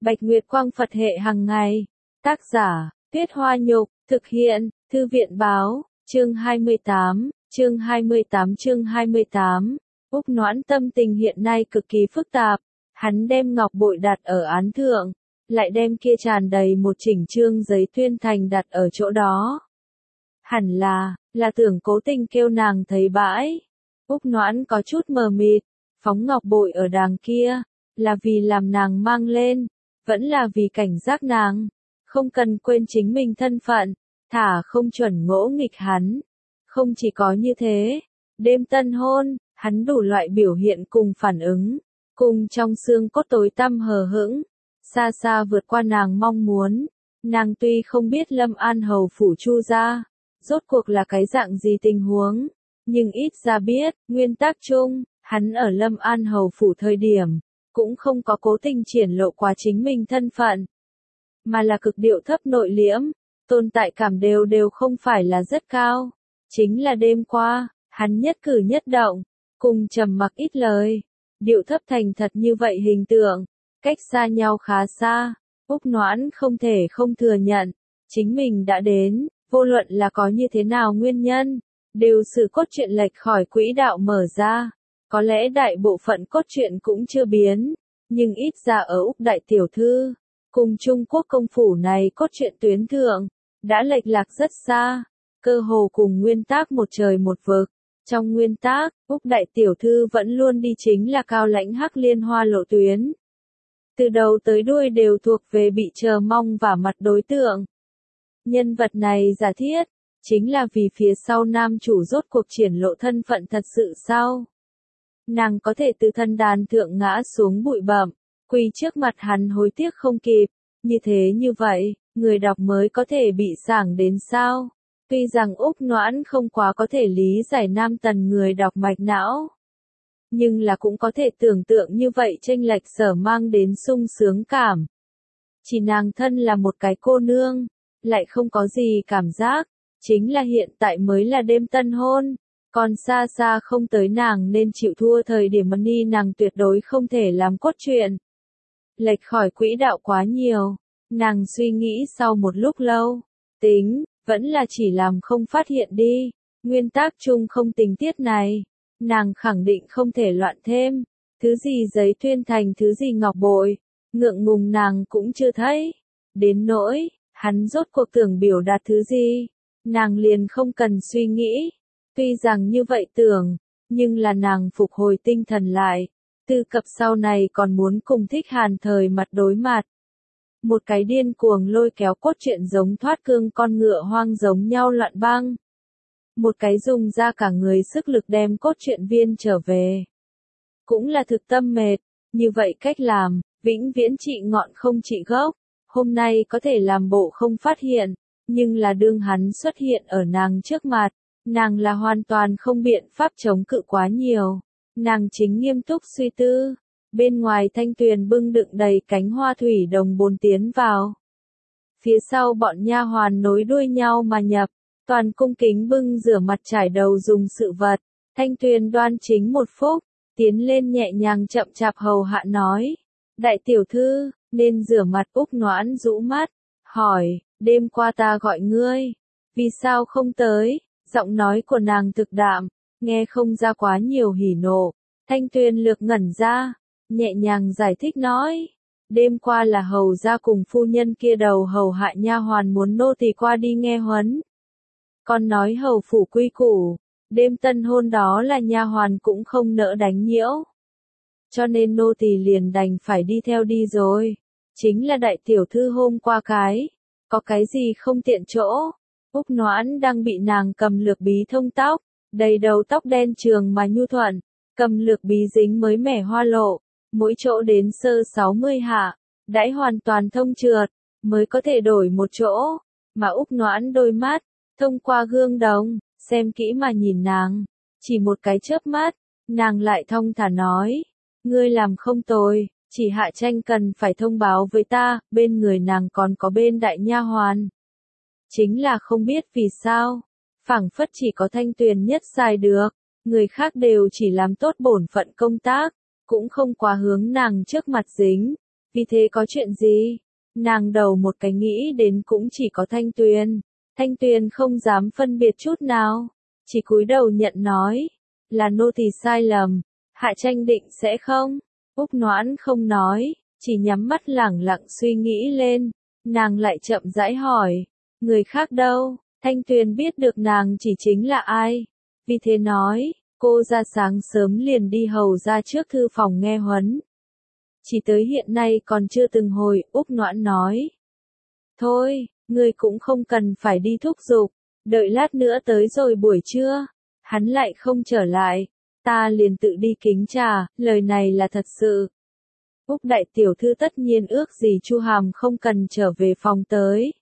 Bạch Nguyệt Quang Phật hệ hàng ngày. Tác giả, Tuyết Hoa Nhục, thực hiện, Thư viện Báo, chương 28, chương 28. Úc Noãn tâm tình hiện nay cực kỳ phức tạp, hắn đem ngọc bội đặt ở án thượng, lại đem kia tràn đầy một chỉnh chương giấy tuyên thành đặt ở chỗ đó. Hẳn là tưởng cố tình kêu nàng thấy bãi. Úc Noãn có chút mờ mịt, phóng ngọc bội ở đàng kia, là vì làm nàng mang lên, vẫn là vì cảnh giác nàng, không cần quên chính mình thân phận, thả không chuẩn ngỗ nghịch hắn. Không chỉ có như thế, đêm tân hôn, hắn đủ loại biểu hiện cùng phản ứng, cùng trong xương cốt tối tăm hờ hững, xa xa vượt qua nàng mong muốn. Nàng tuy không biết Lâm An Hầu phủ Chu gia rốt cuộc là cái dạng gì tình huống, nhưng ít ra biết, nguyên tắc chung, hắn ở Lâm An Hầu phủ thời điểm, cũng không có cố tình triển lộ quá chính mình thân phận, mà là cực điệu thấp nội liễm, tồn tại cảm đều không phải là rất cao. Chính là đêm qua, hắn nhất cử nhất động, cùng trầm mặc ít lời, điệu thấp thành thật như vậy hình tượng, cách xa nhau khá xa. Úc Noãn không thể không thừa nhận, chính mình đã đến, vô luận là có như thế nào nguyên nhân, đều sự cốt truyện lệch khỏi quỹ đạo mở ra. Có lẽ đại bộ phận cốt truyện cũng chưa biến, nhưng ít ra ở Úc đại tiểu thư, cùng Trung Quốc công phủ này cốt truyện tuyến thượng, đã lệch lạc rất xa, cơ hồ cùng nguyên tác một trời một vực. Trong nguyên tác, Úc đại tiểu thư vẫn luôn đi chính là cao lãnh hắc liên hoa lộ tuyến. Từ đầu tới đuôi đều thuộc về bị chờ mong và mặt đối tượng. Nhân vật này giả thiết, chính là vì phía sau nam chủ rốt cuộc triển lộ thân phận thật sự sau. Nàng có thể từ thân đàn thượng ngã xuống bụi bặm, quỳ trước mặt hắn hối tiếc không kịp, như thế như vậy, người đọc mới có thể bị sảng đến sao. Tuy rằng Úc Noãn không quá có thể lý giải nam tần người đọc mạch não, nhưng là cũng có thể tưởng tượng như vậy chênh lệch sở mang đến sung sướng cảm. Chỉ nàng thân là một cái cô nương, lại không có gì cảm giác, chính là hiện tại mới là đêm tân hôn, còn xa xa không tới nàng nên chịu thua thời điểm money nàng tuyệt đối không thể làm cốt truyện. Lệch khỏi quỹ đạo quá nhiều, nàng suy nghĩ sau một lúc lâu, tính, vẫn là chỉ làm không phát hiện đi, nguyên tác chung không tình tiết này, nàng khẳng định không thể loạn thêm, thứ gì giấy tuyên thành thứ gì ngọc bội, ngượng ngùng nàng cũng chưa thấy, đến nỗi, hắn rốt cuộc tưởng biểu đạt thứ gì, nàng liền không cần suy nghĩ, tuy rằng như vậy tưởng, nhưng là nàng phục hồi tinh thần lại, từ cập sau này còn muốn cùng Thích Hàn thời mặt đối mặt. Một cái điên cuồng lôi kéo cốt truyện giống thoát cương con ngựa hoang giống nhau loạn băng. Một cái dùng ra cả người sức lực đem cốt truyện viên trở về. Cũng là thực tâm mệt, như vậy cách làm, vĩnh viễn trị ngọn không trị gốc. Hôm nay có thể làm bộ không phát hiện, nhưng là đương hắn xuất hiện ở nàng trước mặt, nàng là hoàn toàn không biện pháp chống cự quá nhiều. Nàng chính nghiêm túc suy tư. Bên ngoài Thanh Tuyền bưng đựng đầy cánh hoa thủy đồng bồn tiến vào. Phía sau bọn nha hoàn nối đuôi nhau mà nhập, toàn cung kính bưng rửa mặt trải đầu dùng sự vật. Thanh Tuyền đoan chính một phút, tiến lên nhẹ nhàng chậm chạp hầu hạ nói. Đại tiểu thư, nên rửa mặt. Úc Noãn rũ mắt, hỏi, đêm qua ta gọi ngươi, vì sao không tới? Giọng nói của nàng thực đạm, nghe không ra quá nhiều hỉ nộ. Thanh Tuyền lược ngẩn ra, nhẹ nhàng giải thích nói, đêm qua là hầu gia cùng phu nhân kia đầu hầu hạ nha hoàn muốn nô tỳ qua đi nghe huấn. Còn nói hầu phủ quy củ, đêm tân hôn đó là nha hoàn cũng không nỡ đánh nhiễu. Cho nên nô tỳ liền đành phải đi theo đi rồi. Chính là đại tiểu thư hôm qua có cái gì không tiện chỗ. Úc Noãn đang bị nàng cầm lược bí thông tóc, đầy đầu tóc đen trường mà nhu thuận, cầm lược bí dính mới mẻ hoa lộ, mỗi chỗ đến sơ 60 hạ, đãi hoàn toàn thông trượt, mới có thể đổi một chỗ, mà Úc Noãn đôi mắt, thông qua gương đồng, xem kỹ mà nhìn nàng, chỉ một cái chớp mắt, nàng lại thong thả nói, ngươi làm không tồi, chỉ hạ tranh cần phải thông báo với ta, bên người nàng còn có bên đại nha hoàn. Chính là không biết vì sao, phảng phất chỉ có Thanh Tuyền nhất sai được, người khác đều chỉ làm tốt bổn phận công tác, cũng không quá hướng nàng trước mặt dính, vì thế có chuyện gì? Nàng đầu một cái nghĩ đến cũng chỉ có Thanh Tuyền. Thanh Tuyền không dám phân biệt chút nào, chỉ cúi đầu nhận nói, là nô tỳ sai lầm, Hạ Tranh định sẽ không? Úc Noãn không nói, chỉ nhắm mắt lẳng lặng suy nghĩ lên, nàng lại chậm rãi hỏi, người khác đâu? Thanh Tuyền biết được nàng chỉ chính là ai, vì thế nói, cô ra sáng sớm liền đi hầu ra trước thư phòng nghe huấn. Chỉ tới hiện nay còn chưa từng hồi, Úc Noãn nói. Thôi, ngươi cũng không cần phải đi thúc giục, đợi lát nữa tới rồi buổi trưa, hắn lại không trở lại, ta liền tự đi kính trà, lời này là thật sự. Úc đại tiểu thư tất nhiên ước gì Chu Hàm không cần trở về phòng tới.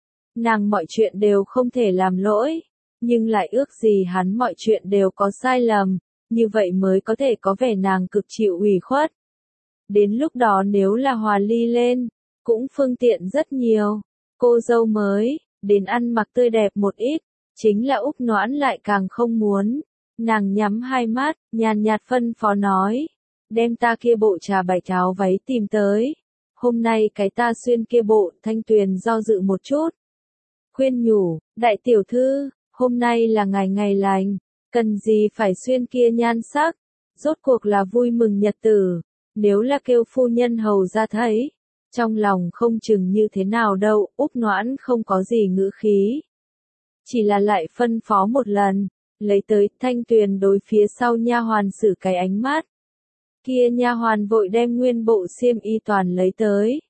Nàng mọi chuyện đều không thể làm lỗi, nhưng lại ước gì hắn mọi chuyện đều có sai lầm, như vậy mới có thể có vẻ nàng cực chịu ủy khuất. Đến lúc đó nếu là hòa ly lên, cũng phương tiện rất nhiều. Cô dâu mới, đến ăn mặc tươi đẹp một ít, chính là Úc Noãn lại càng không muốn. Nàng nhắm hai mắt, nhàn nhạt phân phó nói, đem ta kia bộ trà bạch áo váy tìm tới. Hôm nay cái ta xuyên kia bộ, Thanh Tuyền do dự một chút. Khuyên nhủ, đại tiểu thư, hôm nay là ngày ngày lành, cần gì phải xuyên kia nhan sắc, rốt cuộc là vui mừng nhật tử, nếu là kêu phu nhân hầu ra thấy, trong lòng không chừng như thế nào đâu. Úc Noãn không có gì ngữ khí, chỉ là lại phân phó một lần, lấy tới. Thanh Tuyền đối phía sau nha hoàn xử cái ánh mắt, kia nha hoàn vội đem nguyên bộ xiêm y toàn lấy tới.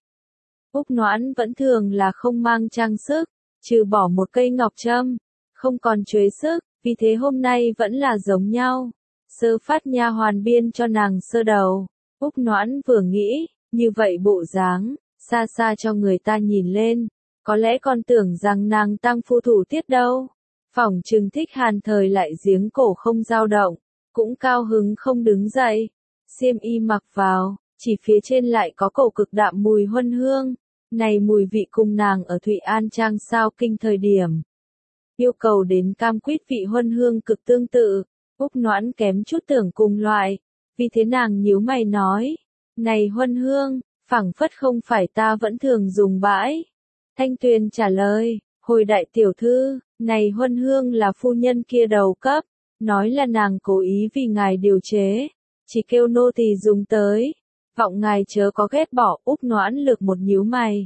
Úc Noãn vẫn thường là không mang trang sức, trừ bỏ một cây ngọc trâm, không còn chuế sức, vì thế hôm nay vẫn là giống nhau. Sơ phát nha hoàn biên cho nàng sơ đầu. Úc Noãn vừa nghĩ, như vậy bộ dáng, xa xa cho người ta nhìn lên, có lẽ còn tưởng rằng nàng tăng phu thủ tiết đâu. Phỏng chừng Thích Hàn thời lại giếng cổ không dao động, cũng cao hứng không đứng dậy. Xiêm y mặc vào, chỉ phía trên lại có cổ cực đạm mùi huân hương. Này mùi vị cùng nàng ở Thụy An Trang sao kinh thời điểm. Yêu cầu đến cam quýt vị huân hương cực tương tự, Úc Noãn kém chút tưởng cùng loại, vì thế nàng nhíu mày nói, này huân hương, phảng phất không phải ta vẫn thường dùng bãi. Thanh Tuyền trả lời, hồi đại tiểu thư, này huân hương là phu nhân kia đầu cấp, nói là nàng cố ý vì ngài điều chế, chỉ kêu nô tỳ dùng tới. Vọng ngài chớ có ghét bỏ. Úc Noãn lược một nhíu mày.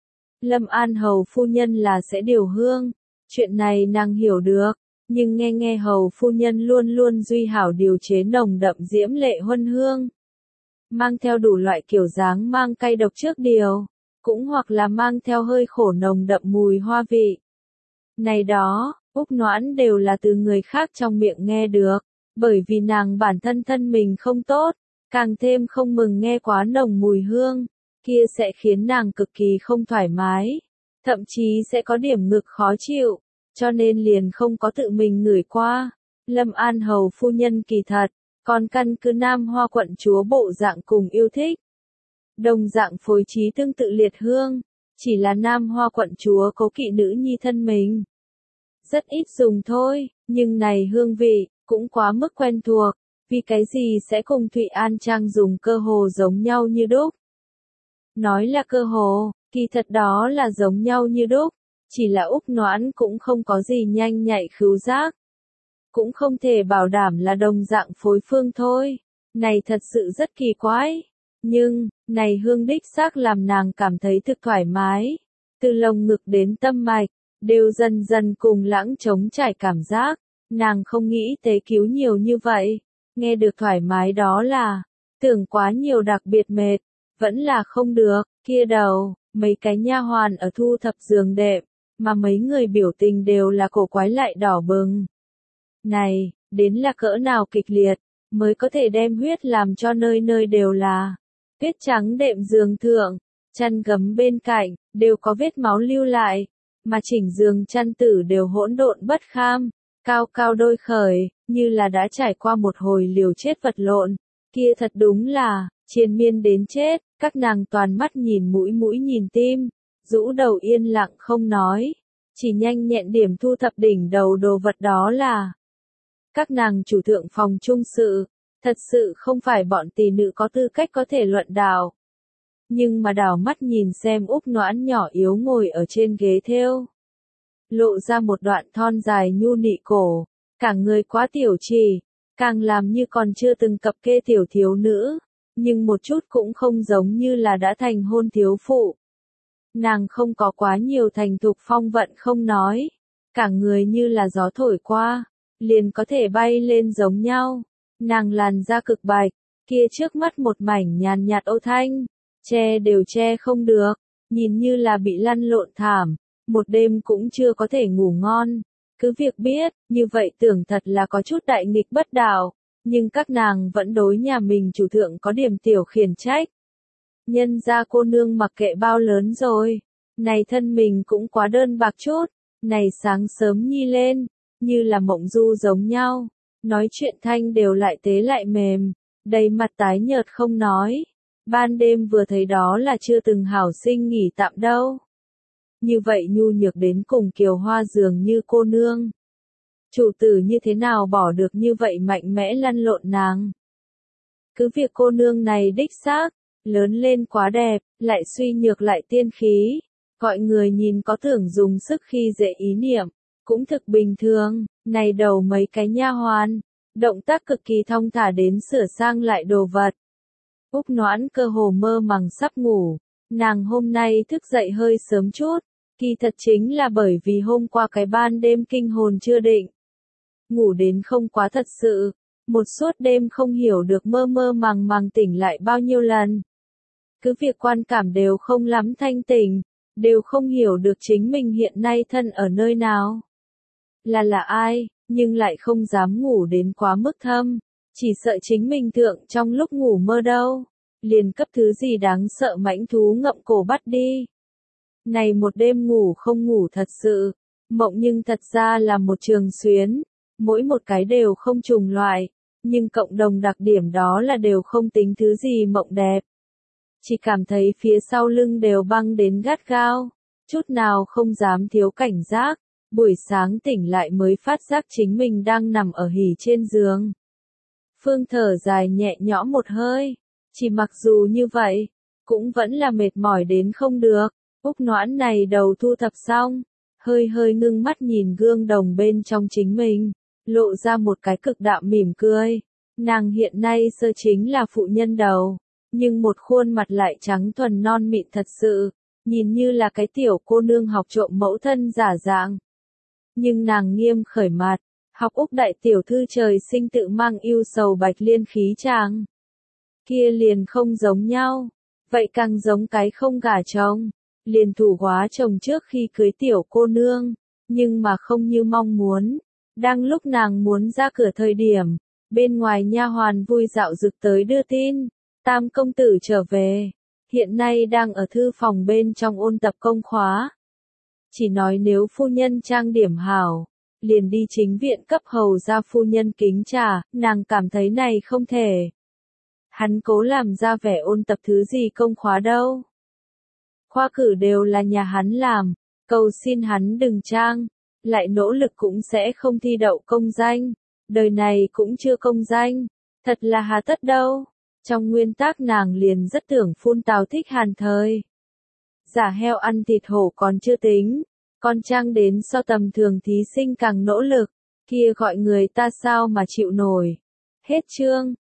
Lâm An hầu phu nhân là sẽ điều hương, chuyện này nàng hiểu được, nhưng nghe hầu phu nhân luôn luôn duy hảo điều chế nồng đậm diễm lệ huân hương, mang theo đủ loại kiểu dáng mang cay độc trước điều, cũng hoặc là mang theo hơi khổ nồng đậm mùi hoa vị. Này đó, Úc Noãn đều là từ người khác trong miệng nghe được, bởi vì nàng bản thân thân mình không tốt. Càng thêm không mừng nghe quá nồng mùi hương, kia sẽ khiến nàng cực kỳ không thoải mái, thậm chí sẽ có điểm ngực khó chịu, cho nên liền không có tự mình ngửi qua. Lâm An hầu phu nhân kỳ thật, còn căn cứ Nam Hoa quận chúa bộ dạng cùng yêu thích. Đồng dạng phối trí tương tự liệt hương, chỉ là Nam Hoa quận chúa cố kỵ nữ nhi thân mình. Rất ít dùng thôi, nhưng này hương vị, cũng quá mức quen thuộc. Vì cái gì sẽ cùng Thụy An Trang dùng cơ hồ giống nhau như đúc? Nói là cơ hồ, kỳ thật đó là giống nhau như đúc, chỉ là Úc Noãn cũng không có gì nhanh nhạy khứu giác. Cũng không thể bảo đảm là đồng dạng phối phương thôi. Này thật sự rất kỳ quái. Nhưng, này hương đích xác làm nàng cảm thấy thực thoải mái. Từ lồng ngực đến tâm mạch, đều dần dần cùng lãng trống trải cảm giác. Nàng không nghĩ tế cứu nhiều như vậy. Nghe được thoải mái đó là, tưởng quá nhiều đặc biệt mệt, vẫn là không được. Kia đầu, mấy cái nha hoàn ở thu thập giường đệm, mà mấy người biểu tình đều là cổ quái lại đỏ bừng. Này, đến là cỡ nào kịch liệt, mới có thể đem huyết làm cho nơi nơi đều là tuyết trắng. Đệm giường thượng, chăn gấm bên cạnh, đều có vết máu lưu lại, mà chỉnh giường chăn tử đều hỗn độn bất kham, cao cao đôi khởi, như là đã trải qua một hồi liều chết vật lộn. Kia thật đúng là, triền miên đến chết. Các nàng toàn mắt nhìn mũi nhìn tim, rũ đầu yên lặng không nói, chỉ nhanh nhẹn điểm thu thập đỉnh đầu đồ vật đó là. Các nàng chủ thượng phòng trung sự, thật sự không phải bọn tỷ nữ có tư cách có thể luận đạo. nhưng mà đảo mắt nhìn xem Úc Noãn nhỏ yếu ngồi ở trên ghế thêu. Lộ ra một đoạn thon dài nhu nị cổ, cả người quá tiểu chỉ, càng làm như còn chưa từng cập kê tiểu thiếu nữ, nhưng một chút cũng không giống như là đã thành hôn thiếu phụ. Nàng không có quá nhiều thành thục phong vận không nói, cả người như là gió thổi qua, liền có thể bay lên giống nhau. Nàng làn da cực bạch, kia trước mắt một mảnh nhàn nhạt âu thanh, che đều che không được, nhìn như là bị lăn lộn thảm, một đêm cũng chưa có thể ngủ ngon. Cứ việc biết, như vậy tưởng thật là có chút đại nghịch bất đạo, nhưng các nàng vẫn đối nhà mình chủ thượng có điểm tiểu khiển trách. Nhân ra cô nương mặc kệ bao lớn rồi, này thân mình cũng quá đơn bạc chút, này sáng sớm nhi lên, như là mộng du giống nhau, nói chuyện thanh đều lại tế lại mềm, đầy mặt tái nhợt không nói, ban đêm vừa thấy đó là chưa từng hảo sinh nghỉ tạm đâu. Như vậy nhu nhược đến cùng kiều hoa dường như cô nương. Chủ tử như thế nào bỏ được như vậy mạnh mẽ lăn lộn nàng. Cứ việc cô nương này đích xác, lớn lên quá đẹp, lại suy nhược lại tiên khí, gọi người nhìn có tưởng dùng sức khi dễ ý niệm, cũng thực bình thường, này đầu mấy cái nha hoàn, động tác cực kỳ thong thả đến sửa sang lại đồ vật. Úc Noãn cơ hồ mơ màng sắp ngủ, nàng hôm nay thức dậy hơi sớm chút, kỳ thật chính là bởi vì hôm qua cái ban đêm kinh hồn chưa định. Ngủ đến không quá thật sự, một suốt đêm không hiểu được mơ mơ màng màng tỉnh lại bao nhiêu lần. Cứ việc quan cảm đều không lắm thanh tỉnh, đều không hiểu được chính mình hiện nay thân ở nơi nào. Là ai, nhưng lại không dám ngủ đến quá mức thâm, chỉ sợ chính mình thượng trong lúc ngủ mơ đâu, liền cấp thứ gì đáng sợ mãnh thú ngậm cổ bắt đi. Này một đêm ngủ không ngủ thật sự, mộng nhưng thật ra là một trường xuyến, mỗi một cái đều không trùng loại, nhưng cộng đồng đặc điểm đó là đều không tính thứ gì mộng đẹp. Chỉ cảm thấy phía sau lưng đều băng đến gắt gao, chút nào không dám thiếu cảnh giác, buổi sáng tỉnh lại mới phát giác chính mình đang nằm ở hỉ trên giường. Phương thở dài nhẹ nhõm một hơi, chỉ mặc dù như vậy, cũng vẫn là mệt mỏi đến không được. Úc Noãn này đầu thu thập xong, hơi hơi ngưng mắt nhìn gương đồng bên trong chính mình, lộ ra một cái cực đạm mỉm cười. Nàng hiện nay sơ chính là phụ nhân đầu, nhưng một khuôn mặt lại trắng thuần non mịn thật sự, nhìn như là cái tiểu cô nương học trộm mẫu thân giả dạng. Nhưng nàng nghiêm khởi mặt, học Úc đại tiểu thư trời sinh tự mang yêu sầu bạch liên khí chàng. Kia liền không giống nhau, vậy càng giống cái không gả chồng, liền thủ hóa chồng trước khi cưới tiểu cô nương, nhưng mà không như mong muốn. Đang lúc nàng muốn ra cửa thời điểm, bên ngoài nha hoàn vui dạo rực tới đưa tin, Tam công tử trở về, hiện nay đang ở thư phòng bên trong ôn tập công khóa. Chỉ nói nếu phu nhân trang điểm hảo, liền đi chính viện cấp hầu ra phu nhân kính trà, nàng cảm thấy này không thể. Hắn cố làm ra vẻ ôn tập thứ gì công khóa đâu. Khoa cử đều là nhà hắn làm, cầu xin hắn đừng trang, lại nỗ lực cũng sẽ không thi đậu công danh, đời này cũng chưa công danh, thật là hà tất đâu. Trong nguyên tắc nàng liền rất tưởng phun Tào Thích Hàn thời. Giả heo ăn thịt hổ còn chưa tính, còn trang đến so tầm thường thí sinh càng nỗ lực, kia gọi người ta sao mà chịu nổi. Hết chương.